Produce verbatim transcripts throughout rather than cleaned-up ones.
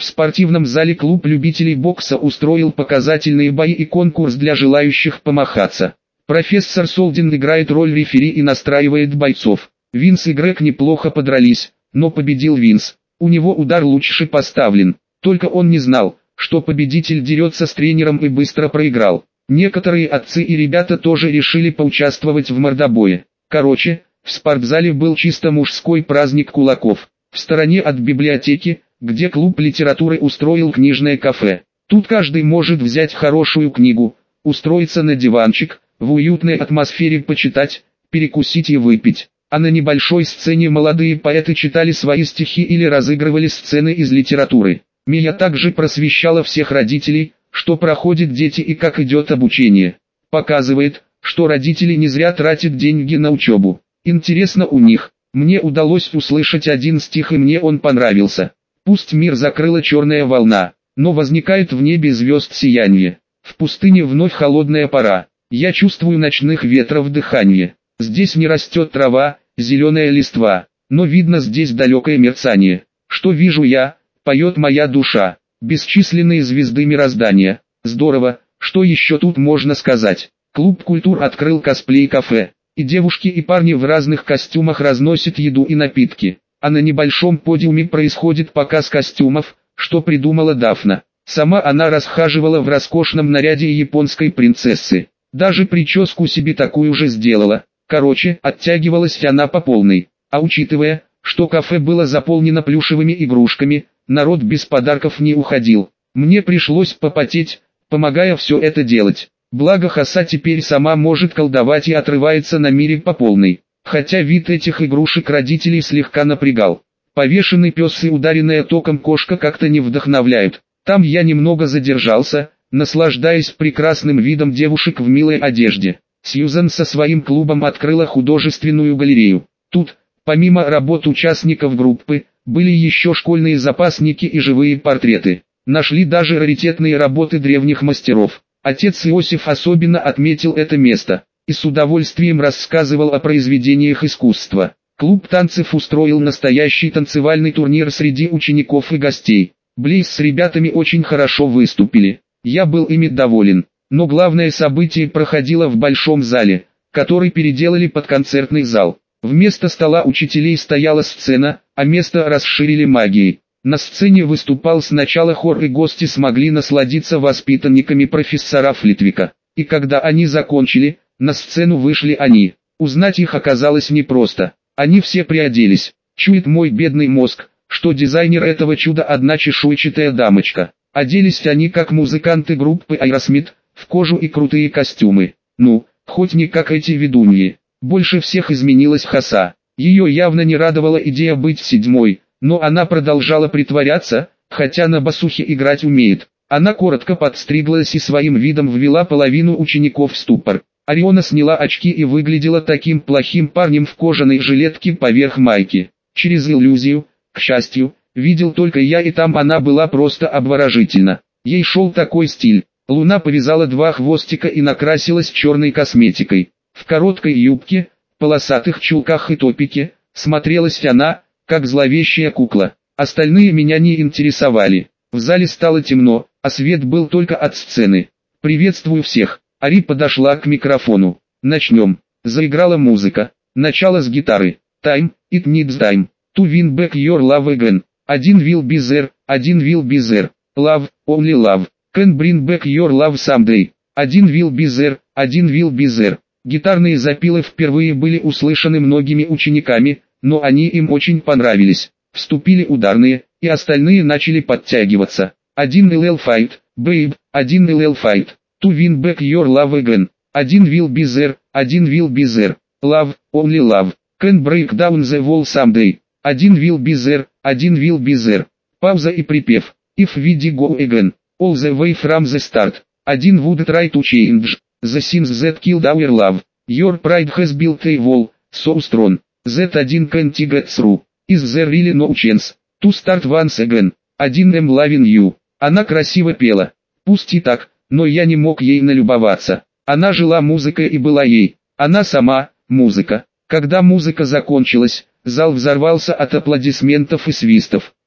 В спортивном зале клуб любителей бокса устроил показательные бои и конкурс для желающих помахаться. Профессор Солдин играет роль рефери и настраивает бойцов. Винс и Грег неплохо подрались, но победил Винс. У него удар лучше поставлен. Только он не знал, что победитель дерется с тренером и быстро проиграл. Некоторые отцы и ребята тоже решили поучаствовать в мордобое. Короче, в спортзале был чисто мужской праздник кулаков. В стороне от библиотеки, где клуб литературы устроил книжное кафе. Тут каждый может взять хорошую книгу, устроиться на диванчик, в уютной атмосфере почитать, перекусить и выпить. А на небольшой сцене молодые поэты читали свои стихи или разыгрывали сцены из литературы. Мия также просвещала всех родителей, что проходят дети и как идет обучение. Показывает, что родители не зря тратят деньги на учебу. Интересно у них. Мне удалось услышать один стих и мне он понравился. Пусть мир закрыла черная волна, но возникает в небе звезд сияние. В пустыне вновь холодная пора. Я чувствую ночных ветров дыхание. Здесь не растет трава, зеленая листва, но видно здесь далекое мерцание. Что вижу я, поет моя душа. Бесчисленные звезды мироздания. Здорово, что еще тут можно сказать. Клуб культур открыл косплей-кафе. И девушки и парни в разных костюмах разносят еду и напитки. А на небольшом подиуме происходит показ костюмов, что придумала Дафна. Сама она расхаживала в роскошном наряде японской принцессы. Даже прическу себе такую же сделала. Короче, оттягивалась она по полной. А учитывая, что кафе было заполнено плюшевыми игрушками, народ без подарков не уходил. Мне пришлось попотеть, помогая все это делать. Благо Хаса теперь сама может колдовать и отрывается на мире по полной. Хотя вид этих игрушек родителей слегка напрягал. Повешенный пес и ударенная током кошка как-то не вдохновляют. Там я немного задержался, наслаждаясь прекрасным видом девушек в милой одежде. Сьюзан со своим клубом открыла художественную галерею. Тут, помимо работ участников группы, были еще школьные запасники и живые портреты. Нашли даже раритетные работы древних мастеров. Отец Иосиф особенно отметил это место и с удовольствием рассказывал о произведениях искусства. Клуб танцев устроил настоящий танцевальный турнир среди учеников и гостей. Блейз с ребятами очень хорошо выступили. Я был ими доволен. Но главное событие проходило в большом зале, который переделали под концертный зал. Вместо стола учителей стояла сцена, а место расширили магией. На сцене выступал сначала хор, и гости смогли насладиться воспитанниками профессора Флитвика. И когда они закончили, на сцену вышли они. Узнать их оказалось непросто. Они все приоделись. Чует мой бедный мозг, что дизайнер этого чуда одна чешуйчатая дамочка. Оделись они как музыканты группы Aerosmith, в кожу и крутые костюмы. Ну, хоть не как эти ведуньи. Больше всех изменилась Хаса. Ее явно не радовала идея быть седьмой, но она продолжала притворяться, хотя на басухе играть умеет. Она коротко подстриглась и своим видом ввела половину учеников в ступор. Ариона сняла очки и выглядела таким плохим парнем в кожаной жилетке поверх майки. Через иллюзию, к счастью, видел только я, и там она была просто обворожительна. Ей шел такой стиль. Луна повязала два хвостика и накрасилась черной косметикой. В короткой юбке, полосатых чулках и топике, смотрелась она, как зловещая кукла. Остальные меня не интересовали. В зале стало темно, а свет был только от сцены. «Приветствую всех!» Ари подошла к микрофону. «Начнем!» Заиграла музыка. Начало с гитары. «Time, it needs time. To win back your love again. Один will be there, один will be there. Love, only love. Can bring back your love someday. Один will be there, один will be there». Гитарные запилы впервые были услышаны многими учениками, но они им очень понравились. Вступили ударные, и остальные начали подтягиваться. Один эл эл fight, babe, один эл эл fight. To win back your love again. Один will be there, один will be there. Love, only love. Can break down the wall someday. Один will be there, один will be there. Пауза и припев. If we did go again, all the way from the start. Один would try to change the sins that killed our love. Your pride has built a wall, so strong, that один can't get through. Is there really no chance to start once again? Один am loving you. Она красиво пела. Пусть и так, но я не мог ей налюбоваться. Она жила музыкой и была ей. Она сама – музыка. Когда музыка закончилась, зал взорвался от аплодисментов и свистов.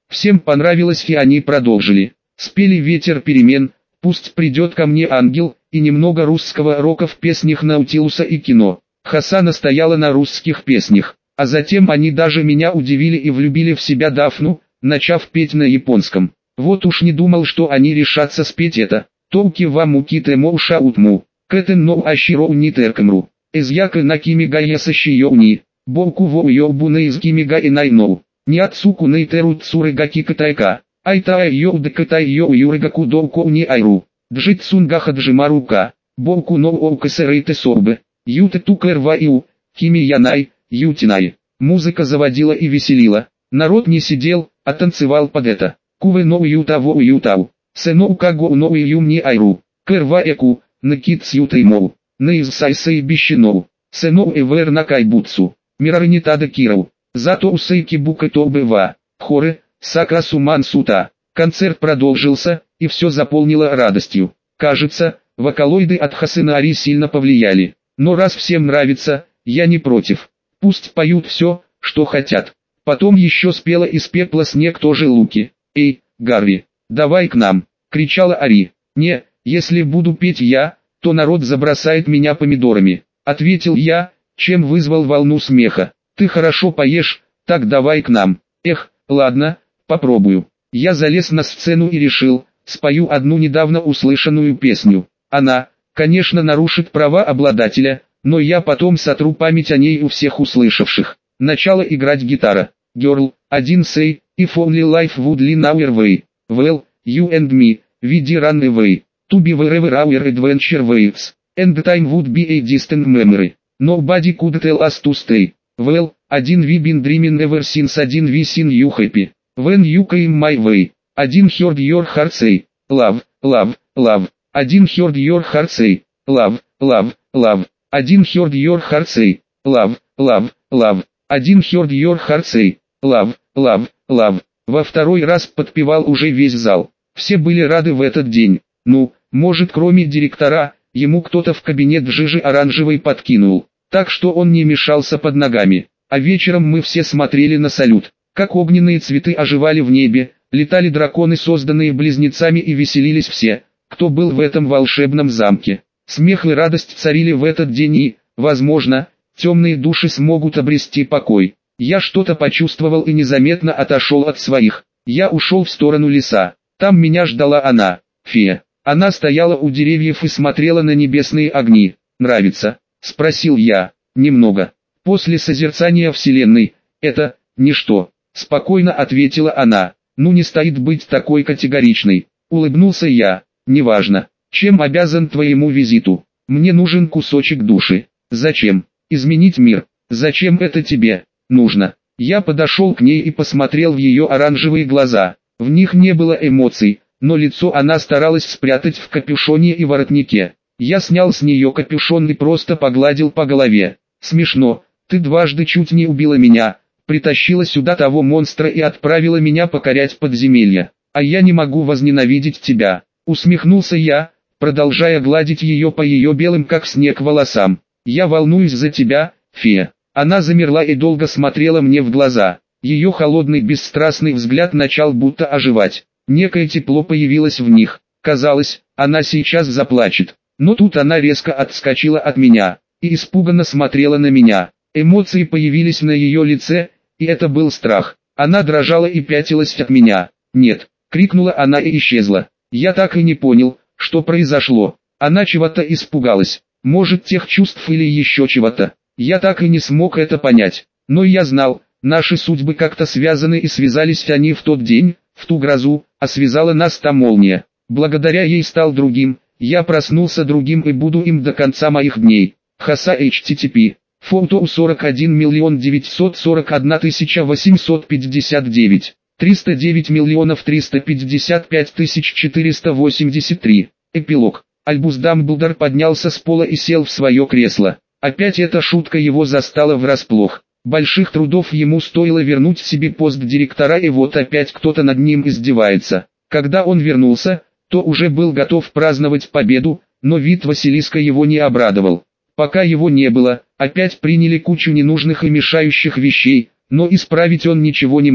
Всем понравилось, и они продолжили. Спели «Ветер перемен», «Пусть придет ко мне ангел» и немного русского рока в песнях Наутилуса и Кино. Хасана стояла на русских песнях, а затем они даже меня удивили и влюбили в себя Дафну, начав петь на японском. Вот уж не думал, что они решатся спеть это. Толки вам уките моуша утму, кэтен но аширо унитеркамру, эзяка на кимига ясащиёуни, боку во уёбуна из кимига и найноу, не отсуку нейтеру цурыгаки катайка, айтаа йоуда катай йоу юрыгаку долко не айру, джитсунгаха джимарука, боку но оукасерейте сорбе, юте тукерва иу, кими янай, ютинай. Музыка заводила и веселила, народ не сидел, а танцевал под это. Куве но юта во ютау. Сеноу каго но юм не айру. Керва эку, накид с ютой мол. Нейз сайсей бищеноу. Сеноу эвер на кайбутсу. Мирарнитада кирау. Зато усейки бука то быва. Хоры, сакра суман сута. Концерт продолжился, и все заполнило радостью. Кажется, вокалоиды от Хасанари сильно повлияли. Но раз всем нравится, я не против. Пусть поют все, что хотят. Потом еще спела из пепла снег тоже Луки. «Эй, Гарри, давай к нам!» — кричала Ари. «Не, если буду петь я, то народ забросает меня помидорами», — ответил я, чем вызвал волну смеха. «Ты хорошо поешь, так давай к нам». «Эх, ладно, попробую». Я залез на сцену и решил, спою одну недавно услышанную песню. Она, конечно, нарушит права обладателя, но я потом сотру память о ней у всех услышавших. Начала играть гитара. Girl, один say, if only life would lean our way. Well, you and me, we did run away. To be wherever our adventure waits. And time would be a distant memory. Nobody could tell us to stay. Well, один we been dreaming ever since один we seen you happy. When you came my way. Один heard your heart say. Love, love, love. Один heard your heart say. Love, love, love. Один heard your heart say. Love, love, love. Один heard your heart say. Love, love, love. Во второй раз подпевал уже весь зал. Все были рады в этот день. Ну, может, кроме директора, ему кто-то в кабинет жижи оранжевой подкинул. Так что он не мешался под ногами. А вечером мы все смотрели на салют. Как огненные цветы оживали в небе, летали драконы, созданные близнецами, и веселились все, кто был в этом волшебном замке. Смех и радость царили в этот день и, возможно, темные души смогут обрести покой. Я что-то почувствовал и незаметно отошел от своих. Я ушел в сторону леса. Там меня ждала она, фея. Она стояла у деревьев и смотрела на небесные огни. «Нравится?» — спросил я. «Немного. После созерцания Вселенной, это, ничто», — спокойно ответила она. «Ну не стоит быть такой категоричной». Улыбнулся я. «Неважно. Чем обязан твоему визиту? Мне нужен кусочек души». «Зачем? Изменить мир. Зачем это тебе нужно?» Я подошел к ней и посмотрел в ее оранжевые глаза. В них не было эмоций, но лицо она старалась спрятать в капюшоне и воротнике. Я снял с нее капюшон и просто погладил по голове. «Смешно, ты дважды чуть не убила меня, притащила сюда того монстра и отправила меня покорять подземелья. А я не могу возненавидеть тебя», — усмехнулся я, продолжая гладить ее по ее белым как снег волосам. «Я волнуюсь за тебя, фея». Она замерла и долго смотрела мне в глаза. Ее холодный бесстрастный взгляд начал будто оживать. Некое тепло появилось в них. Казалось, она сейчас заплачет. Но тут она резко отскочила от меня и испуганно смотрела на меня. Эмоции появились на ее лице, и это был страх. Она дрожала и пятилась от меня. «Нет!» — крикнула она и исчезла. Я так и не понял, что произошло. Она чего-то испугалась. Может, тех чувств или еще чего-то. Я так и не смог это понять. Но я знал, наши судьбы как-то связаны, и связались они в тот день, в ту грозу, а связала нас та молния. Благодаря ей стал другим, я проснулся другим и буду им до конца моих дней. Хаса эйч ти ти пи. Фото сорок один миллион девятьсот сорок одна тысяча восемьсот пятьдесят девять. триста девять миллионов триста пятьдесят пять тысяч четыреста восемьдесят три. Эпилог. Альбус Дамблдор поднялся с пола и сел в свое кресло. Опять эта шутка его застала врасплох. Больших трудов ему стоило вернуть себе пост директора, и вот опять кто-то над ним издевается. Когда он вернулся, то уже был готов праздновать победу, но вид Василиска его не обрадовал. Пока его не было, опять приняли кучу ненужных и мешающих вещей, но исправить он ничего не мог.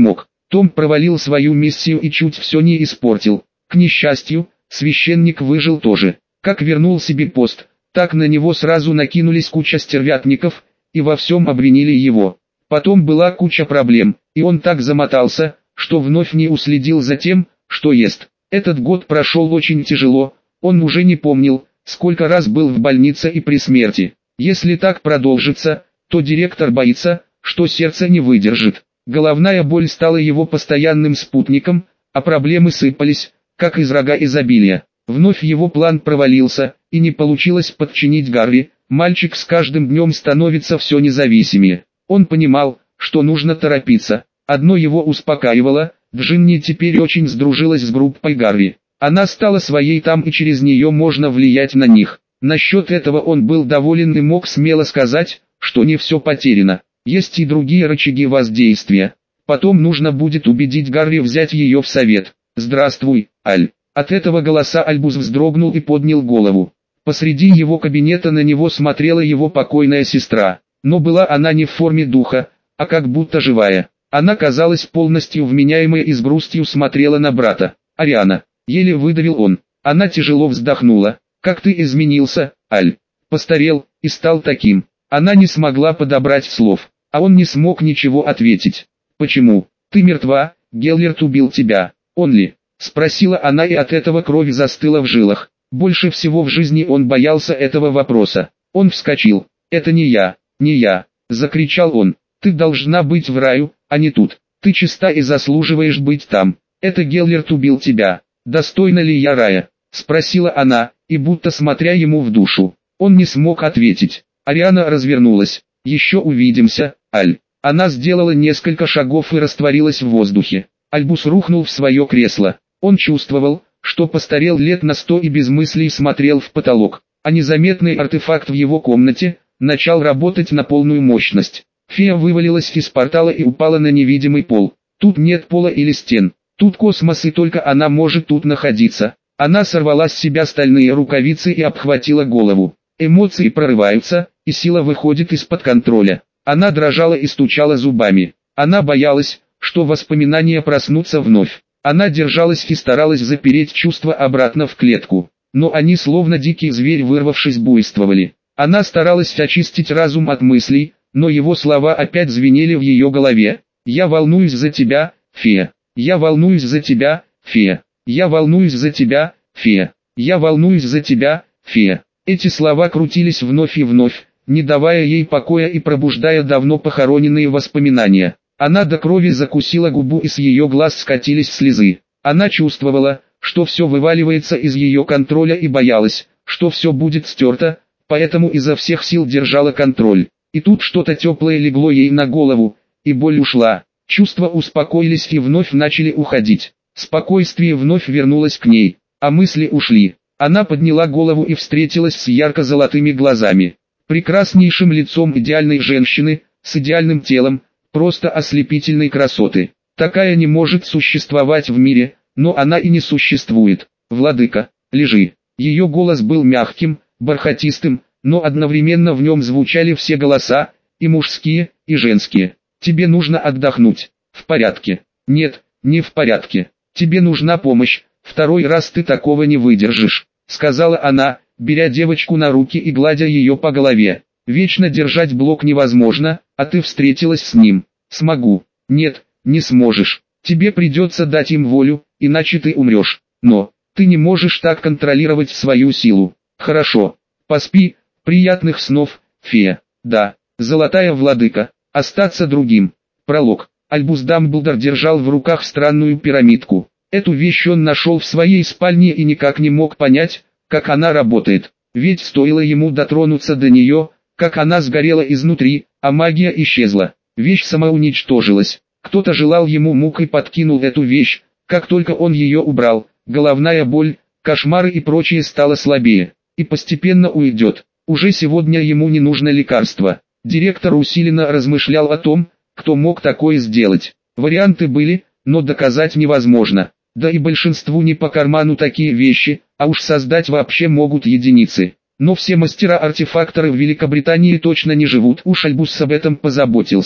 Том провалил свою миссию и чуть все не испортил. К несчастью, священник выжил тоже. Как вернул себе пост, так на него сразу накинулись куча стервятников, и во всем обвинили его. Потом была куча проблем, и он так замотался, что вновь не уследил за тем, что ест. Этот год прошел очень тяжело, он уже не помнил, сколько раз был в больнице и при смерти. Если так продолжится, то директор боится, что сердце не выдержит. Головная боль стала его постоянным спутником, а проблемы сыпались, как из рога изобилия. Вновь его план провалился, и не получилось подчинить Гарри. Мальчик с каждым днем становится все независимее. Он понимал, что нужно торопиться. Одно его успокаивало: Джинни теперь очень сдружилась с группой Гарри. Она стала своей там, и через нее можно влиять на них. Насчет этого он был доволен и мог смело сказать, что не все потеряно. Есть и другие рычаги воздействия. Потом нужно будет убедить Гарри взять ее в совет. «Здравствуй, Аль». От этого голоса Альбус вздрогнул и поднял голову. Посреди его кабинета на него смотрела его покойная сестра. Но была она не в форме духа, а как будто живая. Она казалась полностью вменяемой и с грустью смотрела на брата. «Ариана», — еле выдавил он. Она тяжело вздохнула. «Как ты изменился, Аль. Постарел и стал таким». Она не смогла подобрать слов, а он не смог ничего ответить. «Почему? Ты мертва, Геллерт убил тебя. Он ли?» — спросила она, и от этого кровь застыла в жилах. Больше всего в жизни он боялся этого вопроса. Он вскочил. «Это не я, не я!» — закричал он. «Ты должна быть в раю, а не тут. Ты чиста и заслуживаешь быть там. Это Геллерт убил тебя. Достойна ли я рая?» — спросила она, и будто смотря ему в душу. Он не смог ответить. Ариана развернулась. «Еще увидимся, Аль». Она сделала несколько шагов и растворилась в воздухе. Альбус рухнул в свое кресло. Он чувствовал, что постарел лет на сто, и без мыслей смотрел в потолок. А незаметный артефакт в его комнате начал работать на полную мощность. Фея вывалилась из портала и упала на невидимый пол. Тут нет пола или стен. Тут космос, и только она может тут находиться. Она сорвала с себя стальные рукавицы и обхватила голову. Эмоции прорываются, и сила выходит из-под контроля. Она дрожала и стучала зубами. Она боялась, что воспоминания проснутся вновь. Она держалась и старалась запереть чувства обратно в клетку. Но они, словно дикий зверь, вырвавшись, буйствовали. Она старалась очистить разум от мыслей, но его слова опять звенели в ее голове. «Я волнуюсь за тебя, фея. Я волнуюсь за тебя, фея. Я волнуюсь за тебя, фея. Я волнуюсь за тебя, фея». Эти слова крутились вновь и вновь, не давая ей покоя и пробуждая давно похороненные воспоминания. Она до крови закусила губу, и с ее глаз скатились слезы. Она чувствовала, что все вываливается из ее контроля, и боялась, что все будет стерто, поэтому изо всех сил держала контроль. И тут что-то теплое легло ей на голову, и боль ушла. Чувства успокоились и вновь начали уходить. Спокойствие вновь вернулось к ней, а мысли ушли. Она подняла голову и встретилась с ярко-золотыми глазами. Прекраснейшим лицом идеальной женщины, с идеальным телом, просто ослепительной красоты. Такая не может существовать в мире, но она и не существует. «Владыка, лежи». Ее голос был мягким, бархатистым, но одновременно в нем звучали все голоса, и мужские, и женские. «Тебе нужно отдохнуть». «В порядке». «Нет, не в порядке. Тебе нужна помощь, второй раз ты такого не выдержишь», — сказала она, беря девочку на руки и гладя ее по голове. «Вечно держать блок невозможно, а ты встретилась с ним». «Смогу». «Нет, не сможешь. Тебе придется дать им волю, иначе ты умрешь. Но, ты не можешь так контролировать свою силу». «Хорошо. Поспи, приятных снов, фея». «Да, золотая владыка, остаться другим». Пролог. Альбус Дамблдор держал в руках странную пирамидку. Эту вещь он нашел в своей спальне и никак не мог понять, как она работает. Ведь стоило ему дотронуться до нее, как она сгорела изнутри, а магия исчезла. Вещь самоуничтожилась. Кто-то желал ему мук и подкинул эту вещь. Как только он ее убрал, головная боль, кошмары и прочее стало слабее. И постепенно уйдет. Уже сегодня ему не нужно лекарство. Директор усиленно размышлял о том, кто мог такое сделать. Варианты были, но доказать невозможно. Да и большинству не по карману такие вещи, а уж создать вообще могут единицы. Но все мастера-артефакторы в Великобритании точно не живут, уж Альбус об этом позаботился.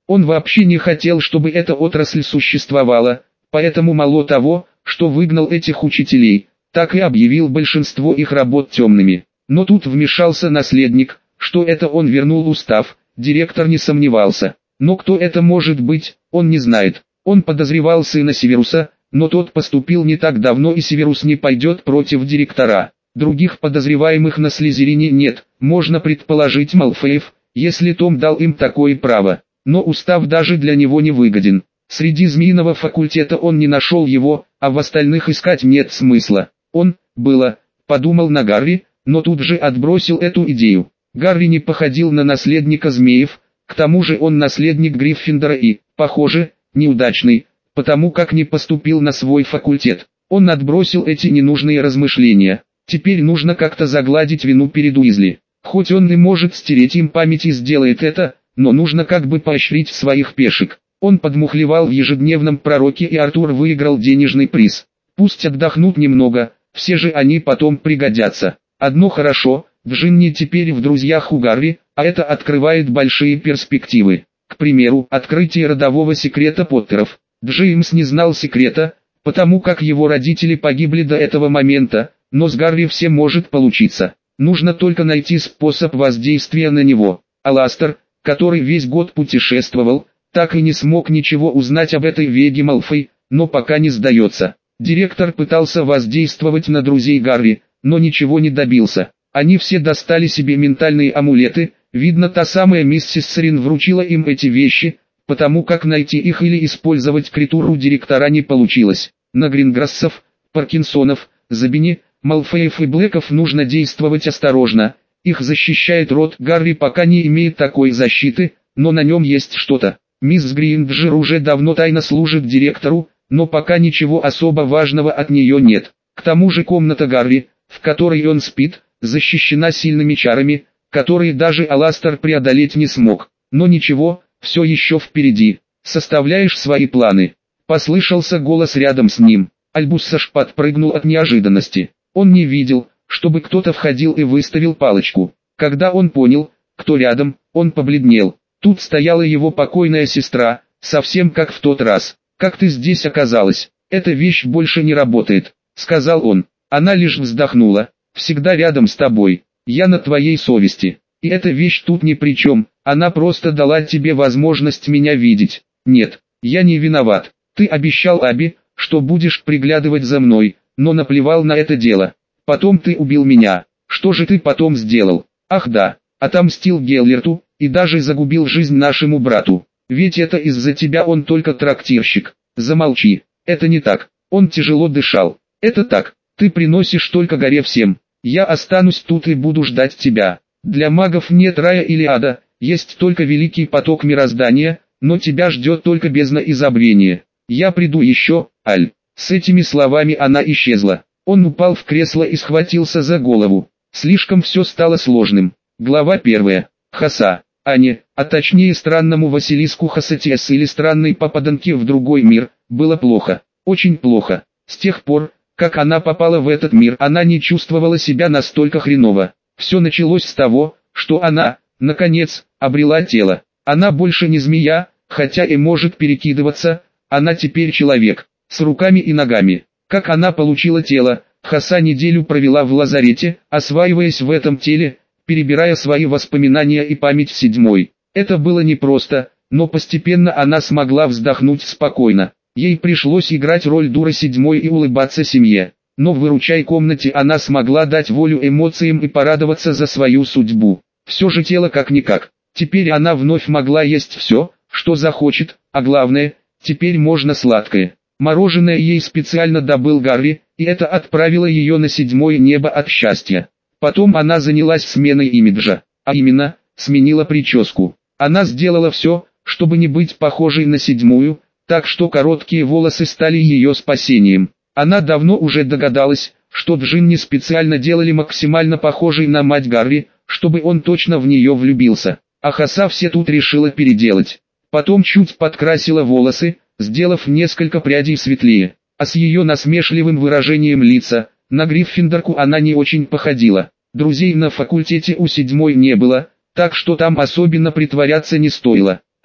Он вообще не хотел, чтобы эта отрасль существовала, поэтому мало того, что выгнал этих учителей, так и объявил большинство их работ темными. Но тут вмешался наследник, что это он вернул устав, директор не сомневался. Но кто это может быть, он не знает. Он подозревал сына Северуса, но тот поступил не так давно и Северус не пойдет против директора. Других подозреваемых на Слизерине нет, можно предположить Малфоев, если Том дал им такое право. Но устав даже для него не выгоден. Среди змеиного факультета он не нашел его, а в остальных искать нет смысла. Он, было, подумал на Гарри, но тут же отбросил эту идею. Гарри не походил на наследника змеев, к тому же он наследник Гриффиндора и, похоже, неудачный, потому как не поступил на свой факультет. Он отбросил эти ненужные размышления. Теперь нужно как-то загладить вину перед Уизли. Хоть он и может стереть им память и сделает это, но нужно как бы поощрить своих пешек. Он подмухлевал в ежедневном пророке, и Артур выиграл денежный приз. Пусть отдохнут немного, все же они потом пригодятся. Одно хорошо, Джинни теперь в друзьях у Гарри, а это открывает большие перспективы. К примеру, открытие родового секрета Поттеров. Джеймс не знал секрета, потому как его родители погибли до этого момента, но с Гарри все может получиться. Нужно только найти способ воздействия на него. Аластер, который весь год путешествовал, так и не смог ничего узнать об этой Веге Малфой, но пока не сдается. Директор пытался воздействовать на друзей Гарри, но ничего не добился. Они все достали себе ментальные амулеты, видно, та самая миссис Срин вручила им эти вещи, потому как найти их или использовать критуру директора не получилось. На Гринграссов, Паркинсонов, Забини, Малфоев и Блэков нужно действовать осторожно. Их защищает род. Гарри пока не имеет такой защиты, но на нем есть что-то. Мисс Гринджер уже давно тайно служит директору, но пока ничего особо важного от нее нет. К тому же комната Гарри, в которой он спит, защищена сильными чарами, которые даже Аластер преодолеть не смог. Но ничего, все еще впереди. Составляешь свои планы? Послышался голос рядом с ним. Альбус аж подпрыгнул от неожиданности. Он не видел, чтобы кто-то входил и выставил палочку. Когда он понял, кто рядом, он побледнел. Тут стояла его покойная сестра, совсем как в тот раз. «Как ты здесь оказалась? Эта вещь больше не работает», — сказал он. Она лишь вздохнула. «Всегда рядом с тобой. Я на твоей совести. И эта вещь тут ни при чем, она просто дала тебе возможность меня видеть. Нет, я не виноват. Ты обещал Аби, что будешь приглядывать за мной, но наплевал на это дело. Потом ты убил меня. Что же ты потом сделал? Ах да, отомстил Геллерту, и даже загубил жизнь нашему брату. Ведь это из-за тебя он только трактирщик. Замолчи, это не так». Он тяжело дышал. «Это так, ты приносишь только горе всем. Я останусь тут и буду ждать тебя. Для магов нет рая или ада, есть только великий поток мироздания, но тебя ждет только бездна и забвение. Я приду еще, Аль». С этими словами она исчезла. Он упал в кресло и схватился за голову. Слишком все стало сложным. Глава первая. Хаса. Ане, а точнее странному Василиску Хасатиас или странной попаданке в другой мир, было плохо. Очень плохо. С тех пор, как она попала в этот мир, она не чувствовала себя настолько хреново. Все началось с того, что она, наконец, обрела тело. Она больше не змея, хотя и может перекидываться, она теперь человек, с руками и ногами. Как она получила тело, Хаса неделю провела в лазарете, осваиваясь в этом теле, перебирая свои воспоминания и память в седьмой. Это было непросто, но постепенно она смогла вздохнуть спокойно. Ей пришлось играть роль дура седьмой и улыбаться семье. Но в выручай комнате она смогла дать волю эмоциям и порадоваться за свою судьбу. Все же тело как-никак. Теперь она вновь могла есть все, что захочет, а главное, теперь можно сладкое. Мороженое ей специально добыл Гарри, и это отправило ее на седьмое небо от счастья. Потом она занялась сменой имиджа, а именно, сменила прическу. Она сделала все, чтобы не быть похожей на седьмую, так что короткие волосы стали ее спасением. Она давно уже догадалась, что Джинни специально делали максимально похожей на мать Гарри, чтобы он точно в нее влюбился. А Хаса все тут решила переделать. Потом чуть подкрасила волосы, сделав несколько прядей светлее. А с ее насмешливым выражением лица, на Гриффиндорку она не очень походила. Друзей на факультете у седьмой не было, так что там особенно притворяться не стоило.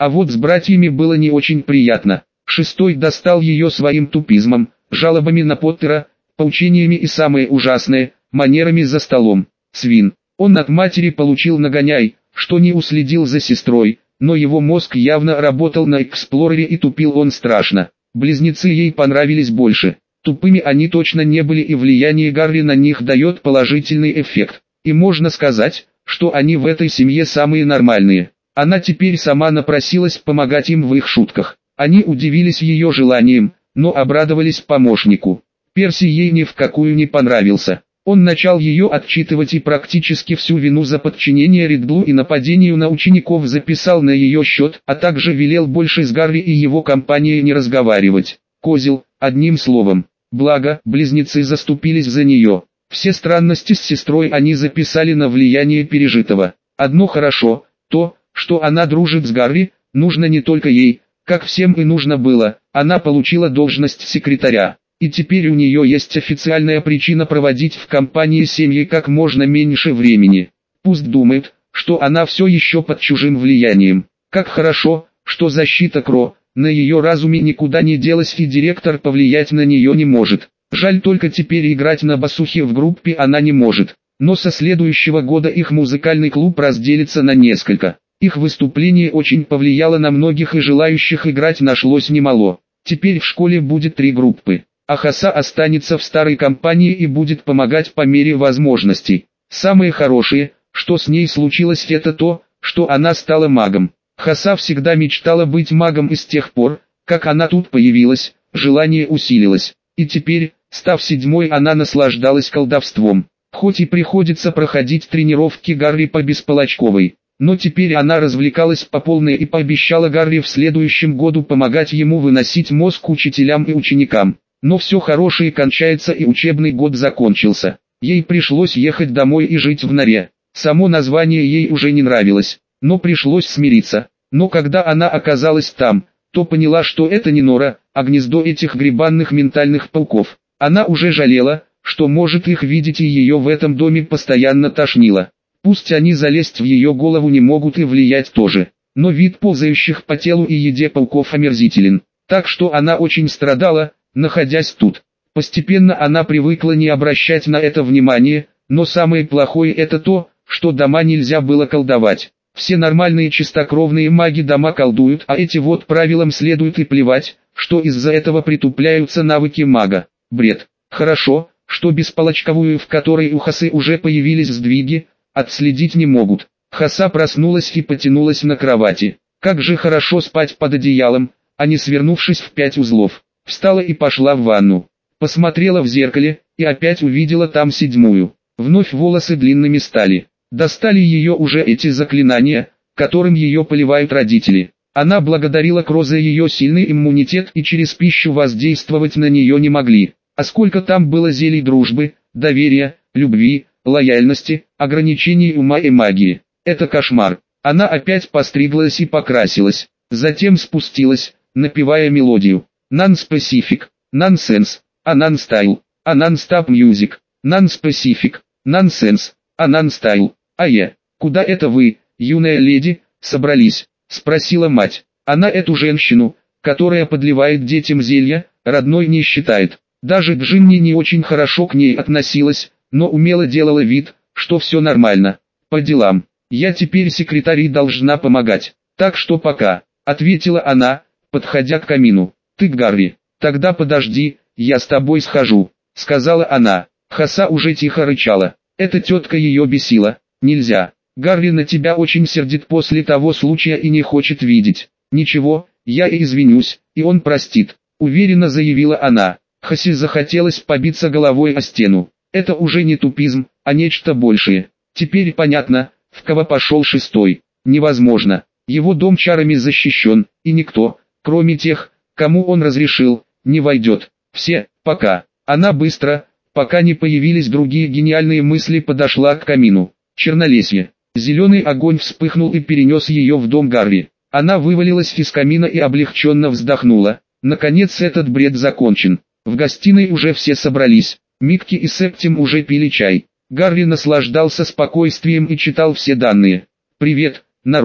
А вот с братьями было не очень приятно. Шестой достал ее своим тупизмом, жалобами на Поттера, поучениями и самое ужасное, манерами за столом. Свин. Он от матери получил нагоняй, что не уследил за сестрой, но его мозг явно работал на эксплорере и тупил он страшно. Близнецы ей понравились больше. Тупыми они точно не были, и влияние Гарри на них дает положительный эффект. И можно сказать, что они в этой семье самые нормальные. Она теперь сама напросилась помогать им в их шутках. Они удивились ее желанием, но обрадовались помощнику. Перси ей ни в какую не понравился. Он начал ее отчитывать и практически всю вину за подчинение Ридлу и нападению на учеников записал на ее счет, а также велел больше с Гарри и его компанией не разговаривать. Козел, одним словом. Благо, близнецы заступились за нее. Все странности с сестрой они записали на влияние пережитого. Одно хорошо, то, что она дружит с Гарри, нужно не только ей, как всем и нужно было, она получила должность секретаря. И теперь у нее есть официальная причина проводить в компании семьи как можно меньше времени. Пусть думает, что она все еще под чужим влиянием. Как хорошо, что защита Кро, на ее разуме никуда не делась и директор повлиять на нее не может. Жаль только теперь играть на басухе в группе она не может. Но со следующего года их музыкальный клуб разделится на несколько. Их выступление очень повлияло на многих и желающих играть нашлось немало. Теперь в школе будет три группы. А Хаса останется в старой компании и будет помогать по мере возможностей. Самое хорошее, что с ней случилось, это то, что она стала магом. Хаса всегда мечтала быть магом, и с тех пор, как она тут появилась, желание усилилось. И теперь, став седьмой, она наслаждалась колдовством. Хоть и приходится проходить тренировки Гарри по Бесполочковой, но теперь она развлекалась по полной и пообещала Гарри в следующем году помогать ему выносить мозг учителям и ученикам. Но все хорошее кончается, и учебный год закончился. Ей пришлось ехать домой и жить в норе. Само название ей уже не нравилось, но пришлось смириться. Но когда она оказалась там, то поняла, что это не нора, а гнездо этих гребанных ментальных пауков. Она уже жалела, что может их видеть, и ее в этом доме постоянно тошнило. Пусть они залезть в ее голову не могут и влиять тоже, но вид ползающих по телу и еде пауков омерзителен. Так что она очень страдала, находясь тут. Постепенно она привыкла не обращать на это внимания, но самое плохое это то, что дома нельзя было колдовать. Все нормальные чистокровные маги дома колдуют, а эти вот правилам следуют и плевать, что из-за этого притупляются навыки мага. Бред. Хорошо, что бесполочковую, в которой у Хасы уже появились сдвиги, отследить не могут. Хаса проснулась и потянулась на кровати. Как же хорошо спать под одеялом, а не свернувшись в пять узлов. Встала и пошла в ванну. Посмотрела в зеркале, и опять увидела там седьмую. Вновь волосы длинными стали. Достали ее уже эти заклинания, которым ее поливают родители. Она благодарила Кро за ее сильный иммунитет, и через пищу воздействовать на нее не могли. А сколько там было зелий дружбы, доверия, любви, лояльности, ограничений ума и магии. Это кошмар. Она опять постриглась и покрасилась. Затем спустилась, напевая мелодию. Non-specific, nonsense, а non-style, а non-stop music, non-specific, nonsense, а non-style. А я, куда это вы, юная леди, собрались? Спросила мать. Она эту женщину, которая подливает детям зелья, родной не считает. Даже Джинни не очень хорошо к ней относилась, но умело делала вид, что все нормально. По делам. Я теперь секретарь и должна помогать. Так что пока, ответила она, подходя к камину. Ты к Гарри. Тогда подожди, я с тобой схожу, сказала она. Хаса уже тихо рычала. Эта тетка ее бесила. Нельзя. Гарри на тебя очень сердит после того случая и не хочет видеть. Ничего, я и извинюсь, и он простит, уверенно заявила она. Хасе захотелось побиться головой о стену. Это уже не тупизм, а нечто большее. Теперь понятно, в кого пошел шестой. Невозможно. Его дом чарами защищен, и никто, кроме тех, кому он разрешил, не войдет. Все, пока. Она быстро, пока не появились другие гениальные мысли, подошла к камину. Чернолесье. Зеленый огонь вспыхнул и перенес ее в дом Гарри. Она вывалилась из камина и облегченно вздохнула. Наконец этот бред закончен. В гостиной уже все собрались. Митки и Септим уже пили чай. Гарри наслаждался спокойствием и читал все данные. «Привет, народ.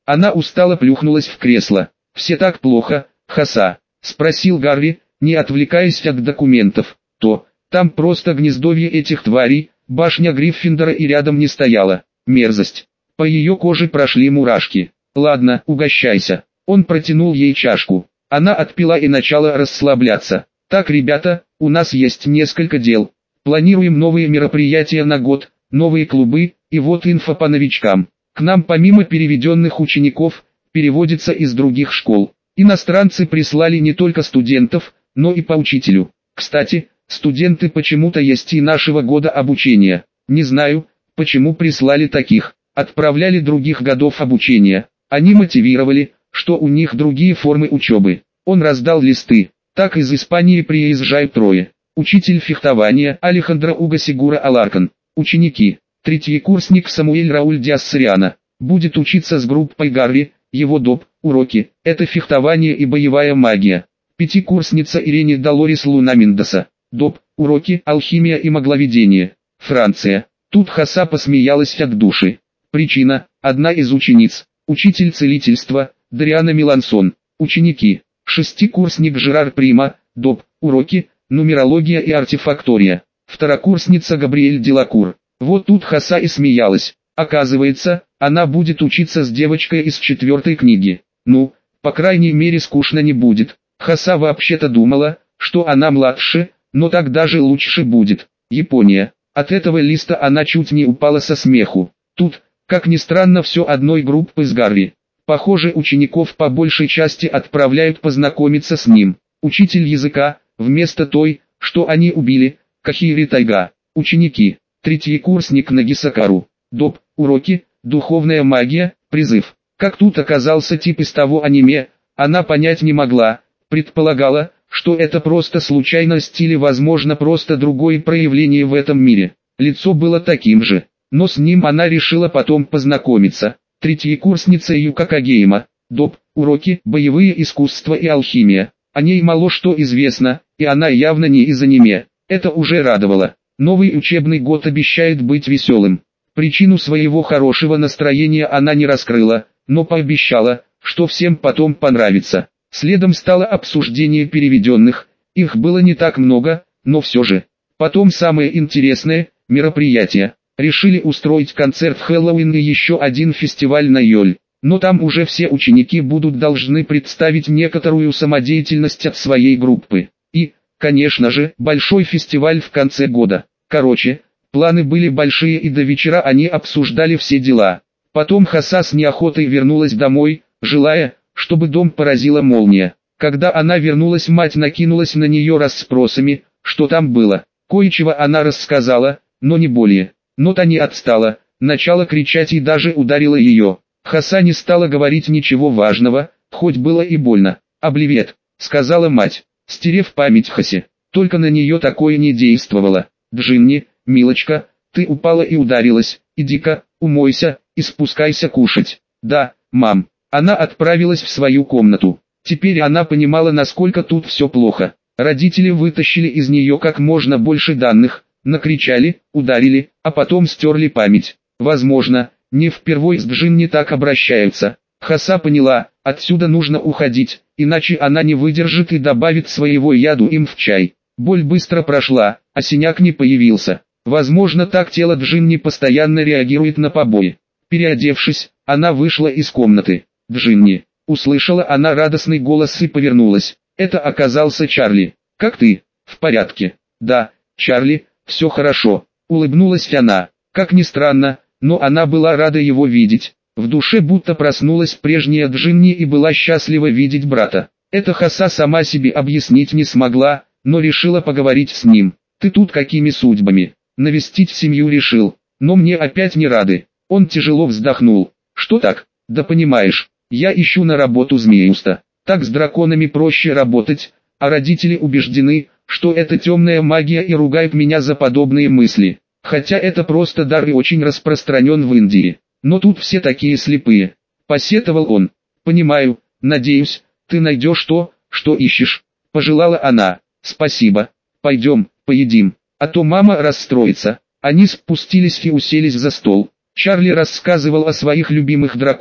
Она устало плюхнулась в кресло. «Все так плохо, Хаса?» — спросил Гарри, не отвлекаясь от документов. «То, там просто гнездовье этих тварей, башня Гриффиндора и рядом не стояла. Мерзость». По ее коже прошли мурашки. «Ладно, угощайся». Он протянул ей чашку. Она отпила и начала расслабляться. «Так, ребята, у нас есть несколько дел. Планируем новые мероприятия на год, новые клубы, и вот инфа по новичкам. К нам помимо переведенных учеников, переводится из других школ. Иностранцы прислали не только студентов, но и по учителю. Кстати, студенты почему-то есть и нашего года обучения. Не знаю, почему прислали таких. Отправляли других годов обучения. Они мотивировали, что у них другие формы учебы. Он раздал листы. Так из Испании приезжают трое. Учитель фехтования Алехандро Уго Сигура Аларкан. Ученики. Третий курсник Самуэль Рауль Диас Сориано. Будет учиться с группой Гарри, его доп. Уроки. Это фехтование и боевая магия. Пятикурсница Ирине Долорес Луна Мендоса. Доп. Уроки алхимия и магловедение. Франция. Тут Хаса посмеялась от души. Причина – одна из учениц. Учитель целительства Дариана Мелансон. Ученики. Шестикурсник Жерар Прима. Доп. Уроки нумерология и артефактория. Второкурсница Габриэль Делакур. Вот тут Хаса и смеялась. Оказывается, она будет учиться с девочкой из четвертой книги. Ну, по крайней мере скучно не будет. Хаса вообще-то думала, что она младше, но так даже лучше будет. Япония. От этого листа она чуть не упала со смеху. Тут, как ни странно, все одной группы с Гарри. Похоже, учеников по большей части отправляют познакомиться с ним. Учитель языка, вместо той, что они убили, Кахири Тайга. Ученики. Третий курсник Нагисакару. Доп. Уроки, духовная магия, призыв. Как тут оказался тип из того аниме, она понять не могла. Предполагала, что это просто случайность или возможно просто другое проявление в этом мире. Лицо было таким же, но с ним она решила потом познакомиться. Третьекурсница Юка Кагейма. Доп. Уроки, боевые искусства и алхимия. О ней мало что известно, и она явно не из аниме. Это уже радовало. Новый учебный год обещает быть веселым. Причину своего хорошего настроения она не раскрыла, но пообещала, что всем потом понравится. Следом стало обсуждение переведенных, их было не так много, но все же. Потом самое интересное – мероприятие. Решили устроить концерт Хэллоуин и еще один фестиваль на Йоль. Но там уже все ученики будут должны представить некоторую самодеятельность от своей группы. И, конечно же, большой фестиваль в конце года. Короче, планы были большие и до вечера они обсуждали все дела. Потом Хаса с неохотой вернулась домой, желая, чтобы дом поразила молния. Когда она вернулась, мать накинулась на нее расспросами, что там было. Кое-чего она рассказала, но не более. Но та не отстала, начала кричать и даже ударила ее. Хаса не стала говорить ничего важного, хоть было и больно. «Обливет», — сказала мать, стерев память Хасе. Только на нее такое не действовало. «Джинни, милочка, ты упала и ударилась, иди-ка, умойся, и спускайся кушать». «Да, мам». Она отправилась в свою комнату. Теперь она понимала, насколько тут все плохо. Родители вытащили из нее как можно больше данных, накричали, ударили, а потом стерли память. Возможно, не впервой с Джинни так обращаются. Хаса поняла, отсюда нужно уходить, иначе она не выдержит и добавит своего яду им в чай. Боль быстро прошла, а синяк не появился. Возможно, так тело Джинни постоянно реагирует на побои. Переодевшись, она вышла из комнаты. «Джинни!» — услышала она радостный голос и повернулась. Это оказался Чарли. «Как ты? В порядке?» «Да, Чарли, все хорошо», — улыбнулась она. Как ни странно, но она была рада его видеть. В душе будто проснулась прежняя Джинни и была счастлива видеть брата. Это Хаса сама себе объяснить не смогла, но решила поговорить с ним. «Ты тут какими судьбами?» «Навестить семью решил, но мне опять не рады». Он тяжело вздохнул. «Что так?» «Да понимаешь, я ищу на работу Змеюста. Так с драконами проще работать, а родители убеждены, что это темная магия и ругают меня за подобные мысли. Хотя это просто дар и очень распространен в Индии. Но тут все такие слепые». Посетовал он. «Понимаю, надеюсь, ты найдешь то, что ищешь», — пожелала она. «Спасибо. Пойдем, поедим, а то мама расстроится». Они спустились и уселись за стол. Чарли рассказывал о своих любимых драконах,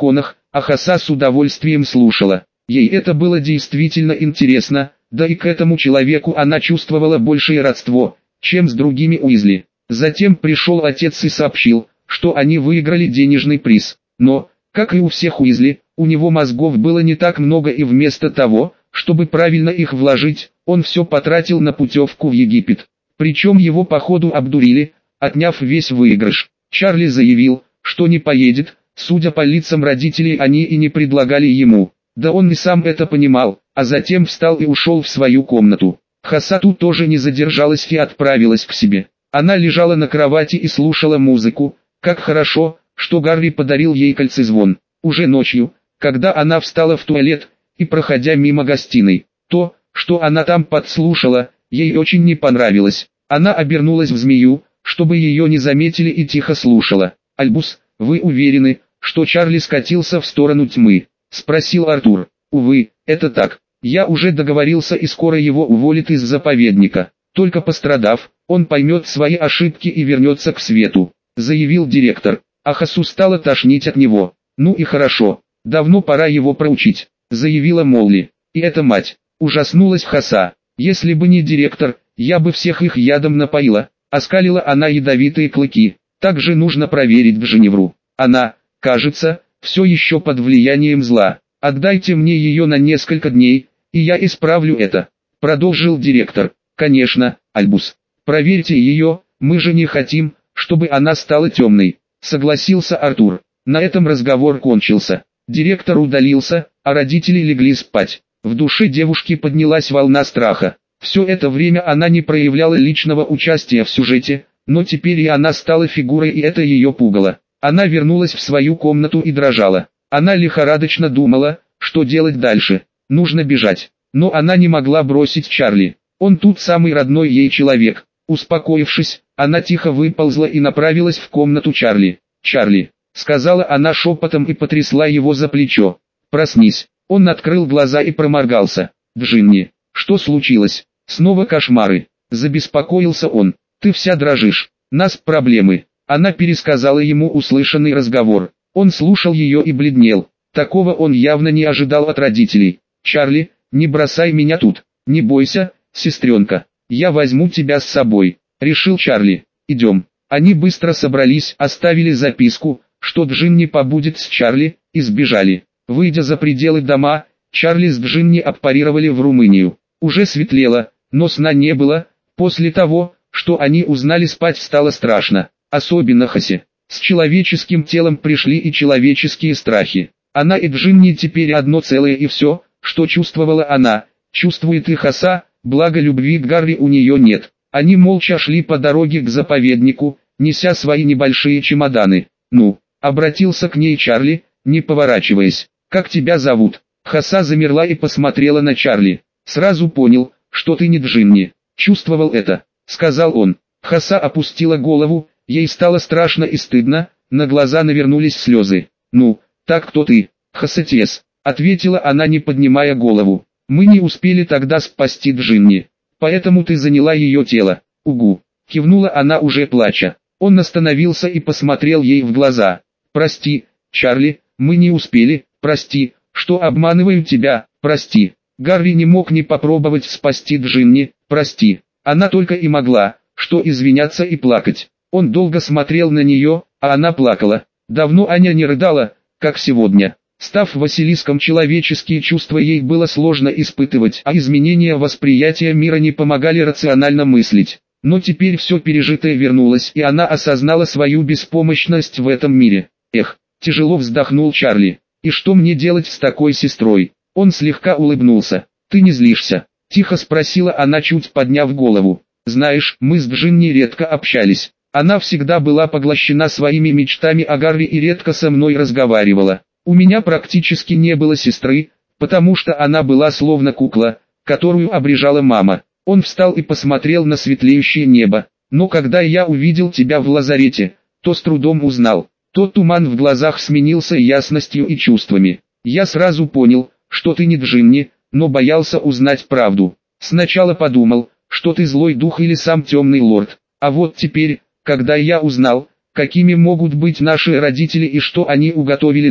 а Хаса с удовольствием слушала. Ей это было действительно интересно, да и к этому человеку она чувствовала большее родство, чем с другими Уизли. Затем пришел отец и сообщил, что они выиграли денежный приз. Но, как и у всех Уизли, у него мозгов было не так много, и вместо того, чтобы правильно их вложить, он все потратил на путевку в Египет. Причем его походу обдурили, отняв весь выигрыш. Чарли заявил, что не поедет, судя по лицам родителей, они и не предлагали ему. Да он и сам это понимал, а затем встал и ушел в свою комнату. Хасату тоже не задержалась и отправилась к себе. Она лежала на кровати и слушала музыку. Как хорошо, что Гарри подарил ей кольцезвон. Уже ночью, когда она встала в туалет и, проходя мимо гостиной, то, что она там подслушала, ей очень не понравилось. Она обернулась в змею, чтобы ее не заметили, и тихо слушала. «Альбус, вы уверены, что Чарли скатился в сторону тьмы?» — спросил Артур. «Увы, это так. Я уже договорился, и скоро его уволят из заповедника. Только пострадав, он поймет свои ошибки и вернется к свету», — заявил директор. А Хасу стало тошнить от него. «Ну и хорошо, давно пора его проучить», — заявила Молли. «И эта мать!» — ужаснулась Хаса. «Если бы не директор, я бы всех их ядом напоила». Оскалила она ядовитые клыки. «Также нужно проверить в Женевру. Она, кажется, все еще под влиянием зла. Отдайте мне ее на несколько дней, и я исправлю это», — продолжил директор. «Конечно, Альбус. Проверьте ее, мы же не хотим, чтобы она стала темной», — согласился Артур. На этом разговор кончился. Директор удалился, а родители легли спать. В душе девушки поднялась волна страха. Все это время она не проявляла личного участия в сюжете, но теперь и она стала фигурой, и это ее пугало. Она вернулась в свою комнату и дрожала. Она лихорадочно думала, что делать дальше. Нужно бежать. Но она не могла бросить Чарли. Он тут самый родной ей человек. Успокоившись, она тихо выползла и направилась в комнату Чарли. «Чарли», — сказала она шепотом и потрясла его за плечо. «Проснись». Он открыл глаза и проморгался. «Джинни, что случилось? Снова кошмары?» — забеспокоился он. «Ты вся дрожишь. Нас проблемы». Она пересказала ему услышанный разговор. Он слушал ее и бледнел. Такого он явно не ожидал от родителей. «Чарли, не бросай меня тут. Не бойся, сестренка. Я возьму тебя с собой», — решил Чарли. «Идем». Они быстро собрались, оставили записку, что Джинни побудет с Чарли, и сбежали. Выйдя за пределы дома, Чарли с Джинни отпарировали в Румынию. Уже светлело, но сна не было. После того, что они узнали, спать стало страшно. Особенно Хасе. С человеческим телом пришли и человеческие страхи. Она и Джинни теперь одно целое, и все, что чувствовала она, чувствует и Хаса, благо любви к Гарри у нее нет. Они молча шли по дороге к заповеднику, неся свои небольшие чемоданы. «Ну», — обратился к ней Чарли, не поворачиваясь. «Как тебя зовут?» Хаса замерла и посмотрела на Чарли. «Сразу понял, что ты не Джинни. Чувствовал это», — сказал он. Хаса опустила голову, ей стало страшно и стыдно, на глаза навернулись слезы. «Ну, так кто ты?» «Хасатес», — ответила она, не поднимая голову. «Мы не успели тогда спасти Джинни, поэтому ты заняла ее тело». «Угу», — кивнула она, уже плача. Он остановился и посмотрел ей в глаза. «Прости, Чарли, мы не успели, прости, что обманываю тебя, прости». Гарри не мог не попробовать спасти Джинни, прости. Она только и могла, что извиняться и плакать. Он долго смотрел на нее, а она плакала. Давно Аня не рыдала, как сегодня. Став Василиском, человеческие чувства ей было сложно испытывать, а изменения восприятия мира не помогали рационально мыслить. Но теперь все пережитое вернулось, и она осознала свою беспомощность в этом мире. «Эх», — тяжело вздохнул Чарли, — «и что мне делать с такой сестрой?» Он слегка улыбнулся. «Ты не злишься?» — тихо спросила она, чуть подняв голову. «Знаешь, мы с Джинни редко общались. Она всегда была поглощена своими мечтами о Гарри и редко со мной разговаривала. У меня практически не было сестры, потому что она была словно кукла, которую обрежала мама». Он встал и посмотрел на светлеющее небо. «Но когда я увидел тебя в лазарете, то с трудом узнал. Тот туман в глазах сменился ясностью и чувствами. Я сразу понял, что ты не Джинни, но боялся узнать правду. Сначала подумал, что ты злой дух или сам темный лорд. А вот теперь, когда я узнал, какими могут быть наши родители и что они уготовили нам,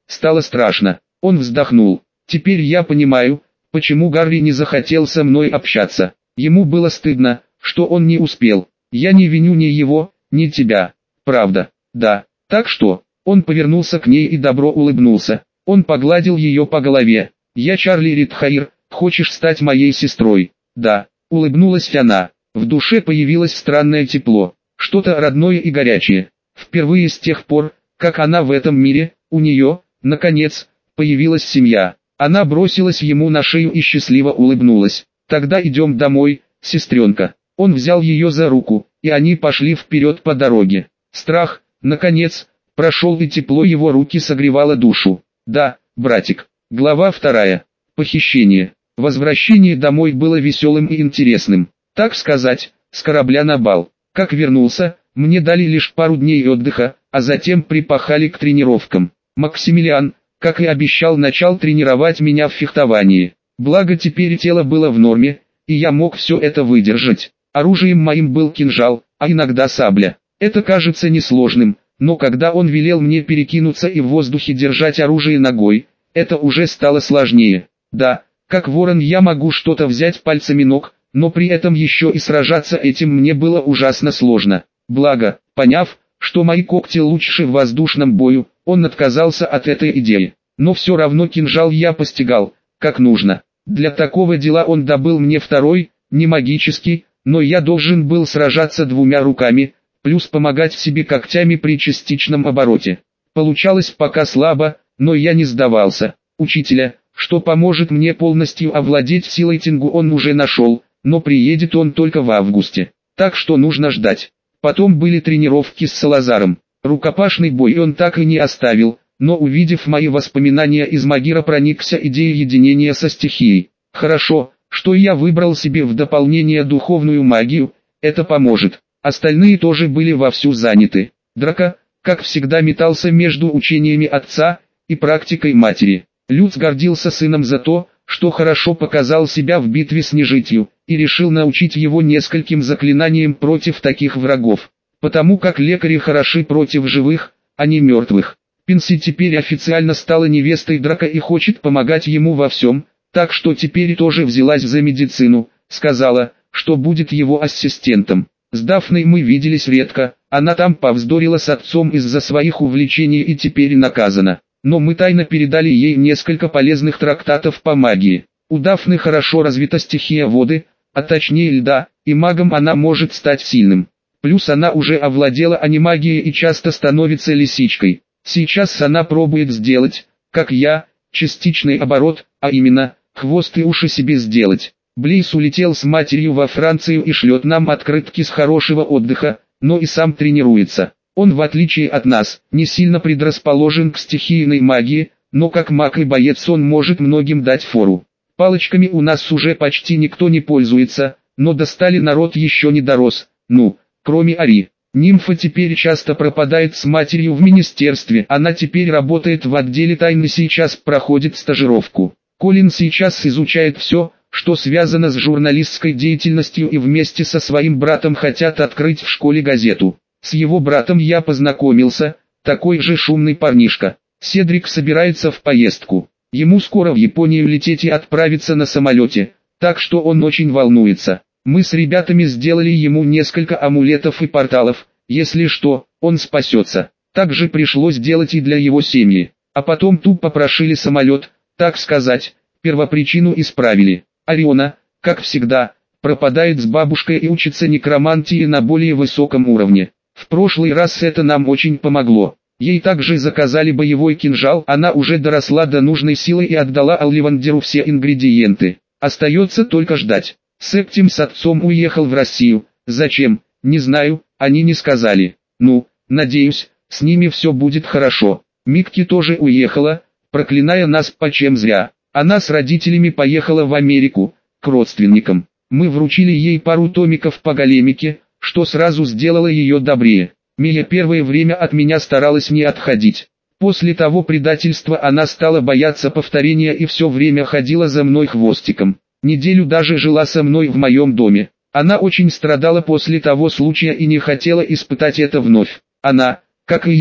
стало страшно. Он вздохнул. Теперь я понимаю, почему Гарри не захотел со мной общаться. Ему было стыдно, что он не успел. Я не виню ни его, ни тебя. Правда, да. Так что, он повернулся к ней и добро улыбнулся. Он погладил ее по голове. Я Чарли Ридхайр, хочешь стать моей сестрой? Да, улыбнулась она. В душе появилось странное тепло, что-то родное и горячее. Впервые с тех пор, как она в этом мире, у нее, наконец, появилась семья. Она бросилась ему на шею и счастливо улыбнулась. «Тогда идем домой, сестренка». Он взял ее за руку, и они пошли вперед по дороге. Страх, наконец, прошел, и тепло его руки согревало душу. «Да, братик». Глава вторая. Похищение. Возвращение домой было веселым и интересным. Так сказать, с корабля на бал. Как вернулся, мне дали лишь пару дней отдыха, а затем припахали к тренировкам. Максимилиан, как и обещал, начал тренировать меня в фехтовании. Благо теперь тело было в норме, и я мог все это выдержать. Оружием моим был кинжал, а иногда сабля. Это кажется несложным, но когда он велел мне перекинуться и в воздухе держать оружие ногой, это уже стало сложнее. Да, как ворон я могу что-то взять пальцами ног, но при этом еще и сражаться этим мне было ужасно сложно. Благо, поняв, что мои когти лучше в воздушном бою, он отказался от этой идеи. Но все равно кинжал я постигал, как нужно. Для такого дела он добыл мне второй, не магический, но я должен был сражаться двумя руками, плюс помогать себе когтями при частичном обороте. Получалось пока слабо, но я не сдавался. Учителя, что поможет мне полностью овладеть силой Тингу, он уже нашел, но приедет он только в августе. Так что нужно ждать. Потом были тренировки с Салазаром. Рукопашный бой он так и не оставил, но увидев мои воспоминания из Магира, проникся идеей единения со стихией. Хорошо, что я выбрал себе в дополнение духовную магию, это поможет. Остальные тоже были вовсю заняты. Драко, как всегда, метался между учениями отца и практикой матери. Люц гордился сыном за то, что хорошо показал себя в битве с нежитью, и решил научить его нескольким заклинаниям против таких врагов. Потому как лекари хороши против живых, а не мертвых. Пинси теперь официально стала невестой Драко и хочет помогать ему во всем, так что теперь тоже взялась за медицину, сказала, что будет его ассистентом. С Дафной мы виделись редко, она там повздорила с отцом из-за своих увлечений и теперь наказана. Но мы тайно передали ей несколько полезных трактатов по магии. У Дафны хорошо развита стихия воды, а точнее льда, и магом она может стать сильным. Плюс она уже овладела анимагией и часто становится лисичкой. Сейчас она пробует сделать, как я, частичный оборот, а именно, хвост и уши себе сделать. Блейс улетел с матерью во Францию и шлет нам открытки с хорошего отдыха, но и сам тренируется. Он, в отличие от нас, не сильно предрасположен к стихийной магии, но как маг и боец он может многим дать фору. Палочками у нас уже почти никто не пользуется, но достали народ еще не дорос, ну, кроме Ари. Нимфа теперь часто пропадает с матерью в министерстве, она теперь работает в отделе тайны, сейчас проходит стажировку. Колин сейчас изучает все, что связано с журналистской деятельностью, и вместе со своим братом хотят открыть в школе газету. С его братом я познакомился, такой же шумный парнишка. Седрик собирается в поездку. Ему скоро в Японию лететь и отправиться на самолете, так что он очень волнуется. Мы с ребятами сделали ему несколько амулетов и порталов, если что, он спасется. Также пришлось делать и для его семьи. А потом тупо прошили самолет, так сказать, первопричину исправили. Ориона, как всегда, пропадает с бабушкой и учится некромантии на более высоком уровне. В прошлый раз это нам очень помогло. Ей также заказали боевой кинжал, она уже доросла до нужной силы и отдала Алливандеру все ингредиенты. Остается только ждать. Септим с отцом уехал в Россию. Зачем? Не знаю, они не сказали. Ну, надеюсь, с ними все будет хорошо. Микки тоже уехала, проклиная нас почем зря. Она с родителями поехала в Америку, к родственникам. Мы вручили ей пару томиков по големике, что сразу сделало ее добрее. Мия первое время от меня старалась не отходить. После того предательства она стала бояться повторения и все время ходила за мной хвостиком. Неделю даже жила со мной в моем доме. Она очень страдала после того случая и не хотела испытать это вновь. Она, как и я,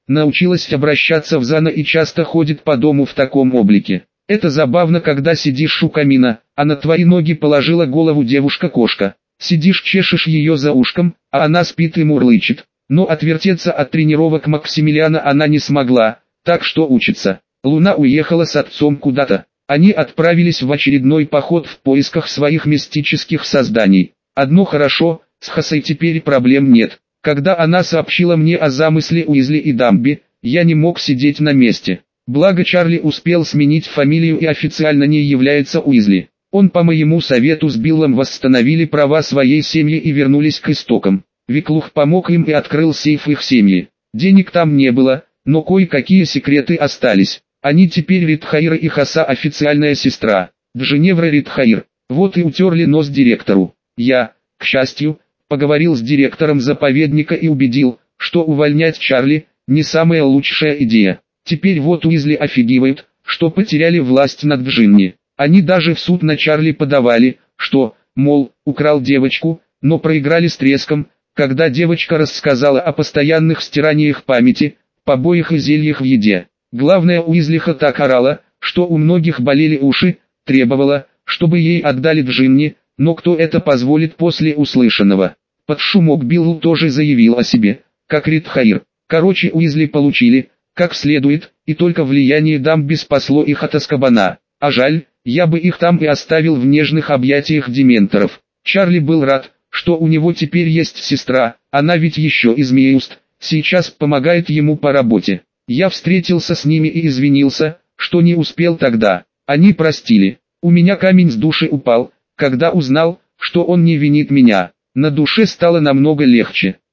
научилась обращаться в Зана и часто ходит по дому в таком облике. Это забавно, когда сидишь у камина, а на твои ноги положила голову девушка-кошка. Сидишь, чешешь ее за ушком, а она спит и мурлычет. Но отвертеться от тренировок Максимилиана она не смогла, так что учится. Луна уехала с отцом куда-то. Они отправились в очередной поход в поисках своих мистических созданий. Одно хорошо, с Хасой теперь проблем нет. Когда она сообщила мне о замысле Уизли и Дамби, я не мог сидеть на месте. Благо Чарли успел сменить фамилию и официально не является Уизли. Он по моему совету с Биллом восстановили права своей семьи и вернулись к истокам. Виклух помог им и открыл сейф их семьи. Денег там не было, но кое-какие секреты остались. Они теперь Ритхаир и Хаса официальная сестра. Дженевра Ритхаир. Вот и утерли нос директору. Я, к счастью, поговорил с директором заповедника и убедил, что увольнять Чарли не самая лучшая идея. Теперь вот Уизли офигевают, что потеряли власть над Джинни. Они даже в суд на Чарли подавали, что, мол, украл девочку, но проиграли с треском, когда девочка рассказала о постоянных стираниях памяти, побоях и зельях в еде. Главное, Уизлиха так орала, что у многих болели уши, требовала, чтобы ей отдали Джинни, но кто это позволит после услышанного? Под шумок Билл тоже заявил о себе, как Ритхаир. Короче, Уизли получили, как следует, и только влияние Дамби спасло их от Азкабана. А жаль, я бы их там и оставил в нежных объятиях дементоров. Чарли был рад, что у него теперь есть сестра, она ведь еще из Миуст, сейчас помогает ему по работе. Я встретился с ними и извинился, что не успел тогда. Они простили. У меня камень с души упал, когда узнал, что он не винит меня. На душе стало намного легче.